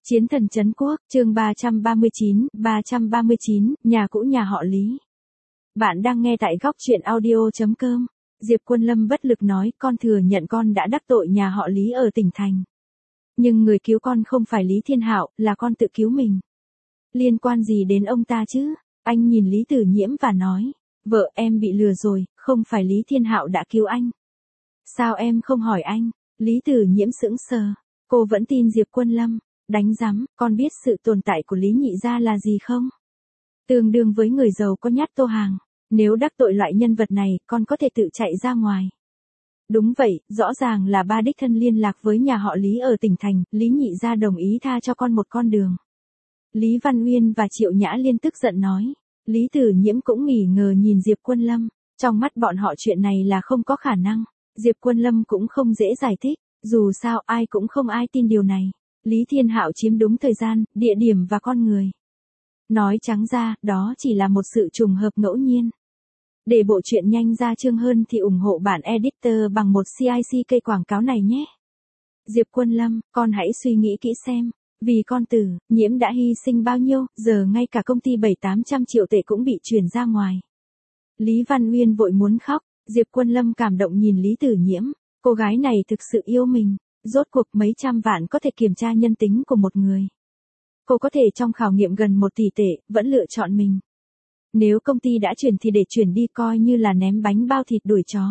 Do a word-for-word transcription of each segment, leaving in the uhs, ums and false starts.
Chiến thần trấn quốc, chương ba trăm ba mươi chín, ba trăm ba mươi chín, nhà cũ nhà họ Lý. Bạn đang nghe tại góc truyện audio chấm com. Diệp Quân Lâm bất lực nói, con thừa nhận con đã đắc tội nhà họ Lý ở tỉnh thành. Nhưng người cứu con không phải Lý Thiên Hạo, là con tự cứu mình. Liên quan gì đến ông ta chứ? Anh nhìn Lý Tử Nhiễm và nói, vợ em bị lừa rồi, không phải Lý Thiên Hạo đã cứu anh. Sao em không hỏi anh? Lý Tử Nhiễm sững sờ. Cô vẫn tin Diệp Quân Lâm. Đánh rắm, con biết sự tồn tại của Lý Nhị gia là gì không? Tương đương với người giàu có nhát tô hàng. Nếu đắc tội loại nhân vật này, con có thể tự chạy ra ngoài. Đúng vậy, rõ ràng là ba đích thân liên lạc với nhà họ Lý ở tỉnh thành, Lý Nhị gia đồng ý tha cho con một con đường. Lý Văn Uyên và Triệu Nhã Liên tức giận nói. Lý Tử Nhiễm cũng nghỉ ngờ nhìn Diệp Quân Lâm. Trong mắt bọn họ chuyện này là không có khả năng. Diệp Quân Lâm cũng không dễ giải thích. Dù sao ai cũng không ai tin điều này. Lý Thiên Hạo chiếm đúng thời gian, địa điểm và con người. Nói trắng ra, đó chỉ là một sự trùng hợp ngẫu nhiên. Để bộ truyện nhanh ra chương hơn thì ủng hộ bản editor bằng một xê i xê cây quảng cáo này nhé. Diệp Quân Lâm, con hãy suy nghĩ kỹ xem. Vì con Tử Nhiễm đã hy sinh bao nhiêu, giờ ngay cả công ty bảy tám trăm triệu tệ cũng bị chuyển ra ngoài. Lý Văn Uyên vội muốn khóc, Diệp Quân Lâm cảm động nhìn Lý Tử Nhiễm. Cô gái này thực sự yêu mình. Rốt cuộc mấy trăm vạn có thể kiểm tra nhân tính của một người. Cô có thể trong khảo nghiệm gần một tỷ tệ, vẫn lựa chọn mình. Nếu công ty đã chuyển thì để chuyển đi coi như là ném bánh bao thịt đuổi chó.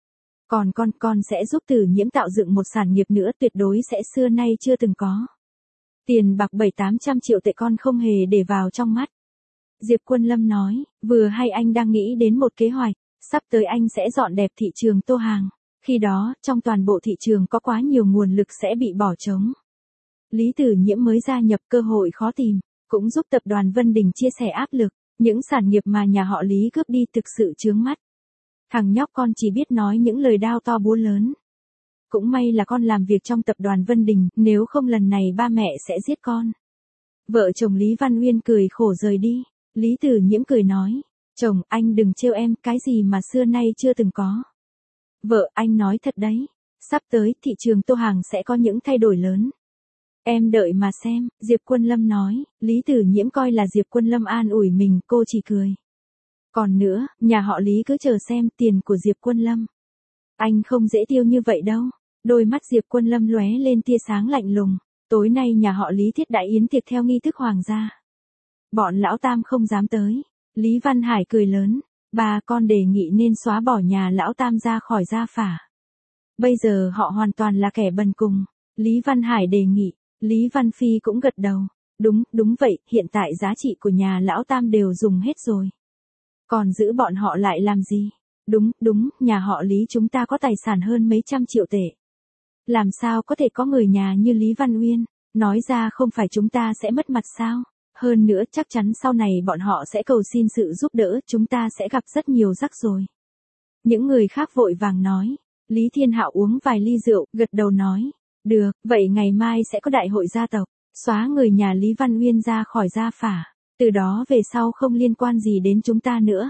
Còn con, con sẽ giúp Tử Nhiễm tạo dựng một sản nghiệp nữa tuyệt đối sẽ xưa nay chưa từng có. Tiền bạc bảy tám trăm triệu tệ con không hề để vào trong mắt. Diệp Quân Lâm nói, vừa hay anh đang nghĩ đến một kế hoạch, sắp tới anh sẽ dọn đẹp thị trường tô hàng. Khi đó, trong toàn bộ thị trường có quá nhiều nguồn lực sẽ bị bỏ trống. Lý Tử Nhiễm mới gia nhập cơ hội khó tìm, cũng giúp tập đoàn Vân Đình chia sẻ áp lực, những sản nghiệp mà nhà họ Lý cướp đi thực sự chướng mắt. Thằng nhóc con chỉ biết nói những lời đao to búa lớn. Cũng may là con làm việc trong tập đoàn Vân Đình, nếu không lần này ba mẹ sẽ giết con. Vợ chồng Lý Văn Uyên cười khổ rời đi, Lý Tử Nhiễm cười nói, chồng anh đừng trêu em, cái gì mà xưa nay chưa từng có. Vợ, anh nói thật đấy. Sắp tới, thị trường tô hàng sẽ có những thay đổi lớn. Em đợi mà xem, Diệp Quân Lâm nói. Lý Tử Nhiễm coi là Diệp Quân Lâm an ủi mình, cô chỉ cười. Còn nữa, nhà họ Lý cứ chờ xem tiền của Diệp Quân Lâm. Anh không dễ tiêu như vậy đâu. Đôi mắt Diệp Quân Lâm lóe lên tia sáng lạnh lùng. Tối nay nhà họ Lý thiết đại yến tiệc theo nghi thức hoàng gia. Bọn lão tam không dám tới. Lý Văn Hải cười lớn. Bà con đề nghị nên xóa bỏ nhà lão tam ra khỏi gia phả. Bây giờ họ hoàn toàn là kẻ bần cùng. Lý Văn Hải đề nghị, Lý Văn Phi cũng gật đầu. Đúng, đúng vậy, hiện tại giá trị của nhà lão tam đều dùng hết rồi. Còn giữ bọn họ lại làm gì? Đúng, đúng, nhà họ Lý chúng ta có tài sản hơn mấy trăm triệu tệ. Làm sao có thể có người nhà như Lý Văn Uyên? Nói ra không phải chúng ta sẽ mất mặt sao? Hơn nữa chắc chắn sau này bọn họ sẽ cầu xin sự giúp đỡ, chúng ta sẽ gặp rất nhiều rắc rối. Những người khác vội vàng nói. Lý Thiên Hạo uống vài ly rượu, gật đầu nói. Được, vậy ngày mai sẽ có đại hội gia tộc, xóa người nhà Lý Văn Uyên ra khỏi gia phả. Từ đó về sau không liên quan gì đến chúng ta nữa.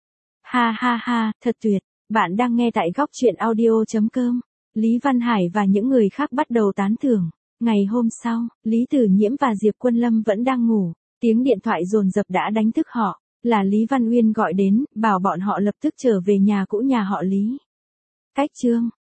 Ha ha ha, thật tuyệt. Bạn đang nghe tại góc truyện audio chấm com. Lý Văn Hải và những người khác bắt đầu tán thưởng. Ngày hôm sau, Lý Tử Nhiễm và Diệp Quân Lâm vẫn đang ngủ. Tiếng điện thoại dồn dập đã đánh thức họ. Là Lý Văn Uyên gọi đến, bảo bọn họ lập tức trở về nhà cũ nhà họ Lý. Cách chương